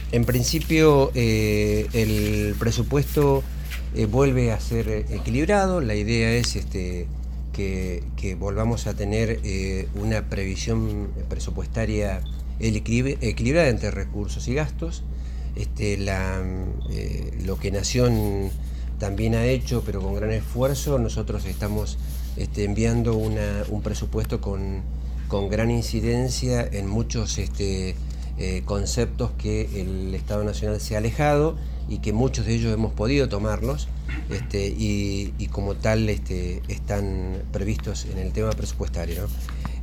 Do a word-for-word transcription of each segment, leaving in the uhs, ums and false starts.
En principio, eh, el presupuesto eh, vuelve a ser equilibrado. La idea es este, que, que volvamos a tener eh, una previsión presupuestaria equilibrada entre recursos y gastos. Este, la, eh, lo que Nación también ha hecho, pero con gran esfuerzo, nosotros estamos este, enviando una, un presupuesto con, con gran incidencia en muchos este, Eh, conceptos que el Estado Nacional se ha alejado y que muchos de ellos hemos podido tomarlos este, y, y como tal este, están previstos en el tema presupuestario, ¿no?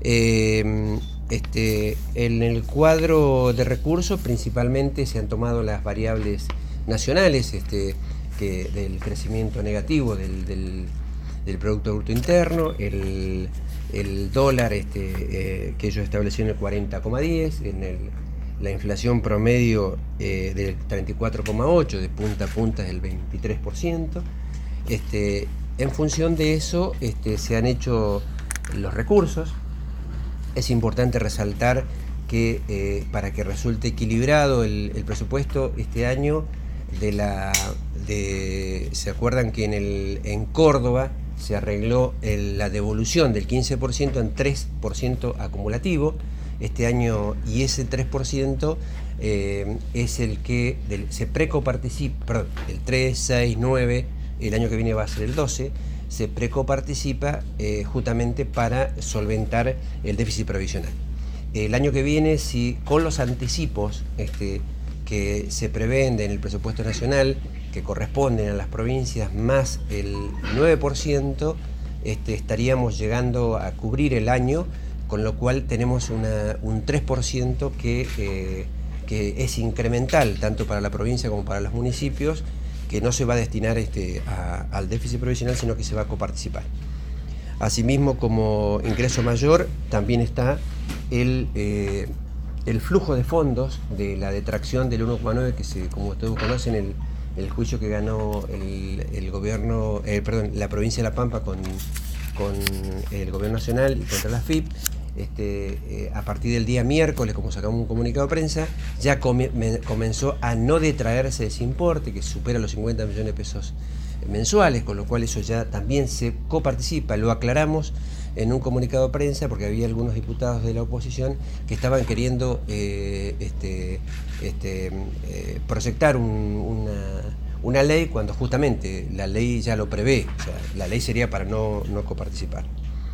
Eh, este, en el cuadro de recursos principalmente se han tomado las variables nacionales este, que, del crecimiento negativo del, del, del Producto Bruto Interno, el, el dólar este, eh, que ellos establecieron en el cuarenta coma diez, en el la inflación promedio eh, del treinta y cuatro coma ocho, de punta a punta es del veintitrés por ciento. Este, en función de eso este, se han hecho los recursos. Es importante resaltar que eh, para que resulte equilibrado el, el presupuesto este año, de la, de, ¿se acuerdan que en, el, en Córdoba se arregló el, la devolución del quince por ciento en tres por ciento acumulativo? Este año, y ese tres por ciento eh, es el que del, se precoparticipa, perdón, el tres, seis, nueve, el año que viene va a ser el doce, se precoparticipa eh, justamente para solventar el déficit previsional. El año que viene, si con los anticipos este, que se prevén en el presupuesto nacional, que corresponden a las provincias, más el nueve por ciento, este, estaríamos llegando a cubrir el año, con lo cual tenemos una, un tres por ciento que, eh, que es incremental tanto para la provincia como para los municipios, que no se va a destinar este, a, al déficit provisional, sino que se va a coparticipar. Asimismo, como ingreso mayor, también está el, eh, el flujo de fondos de la detracción del uno coma nueve, que se, como ustedes conocen, el, el juicio que ganó el, el gobierno, eh, perdón, la provincia de La Pampa con, con el gobierno nacional y contra la F I P. Este, eh, a partir del día miércoles, como sacamos un comunicado de prensa, ya come, me, comenzó a no detraerse ese importe, que supera los cincuenta millones de pesos mensuales, con lo cual eso ya también se coparticipa. Lo aclaramos en un comunicado de prensa porque había algunos diputados de la oposición que estaban queriendo eh, este, este, eh, proyectar un, una, una ley cuando justamente la ley ya lo prevé. O sea, la ley sería para no, no coparticipar.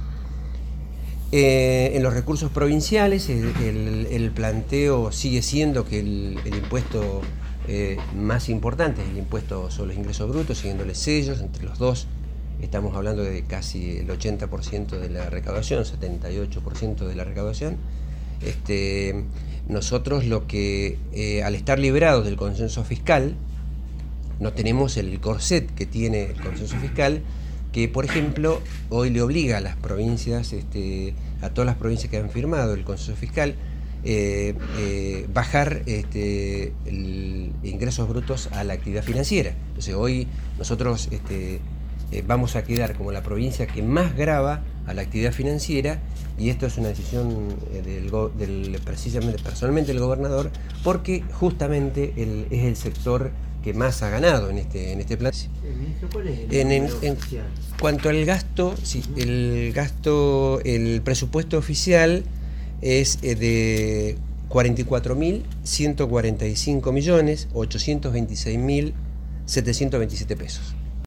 Eh, en los recursos provinciales el, el, el planteo sigue siendo que el, el impuesto eh, más importante es el impuesto sobre los ingresos brutos, siguiéndole sellos. Entre los dos estamos hablando de casi el ochenta por ciento de la recaudación, setenta y ocho por ciento de la recaudación. Este, nosotros lo que, eh, al estar liberados del consenso fiscal, no tenemos el corset que tiene el consenso fiscal, que por ejemplo hoy le obliga a las provincias, este, a todas las provincias que han firmado el consenso fiscal, eh, eh, bajar este, el ingresos brutos a la actividad financiera. Entonces hoy nosotros este, eh, vamos a quedar como la provincia que más grava a la actividad financiera, y esto es una decisión del, del precisamente personalmente del gobernador, porque justamente el, es el sector que más ha ganado en este, en este plan. ¿Cuál es el en, en, en oficial? cuanto al gasto, sí, el gasto, el presupuesto oficial es de cuarenta y cuatro mil ciento cuarenta y cinco millones ochocientos veintiséis mil setecientos veintisiete pesos.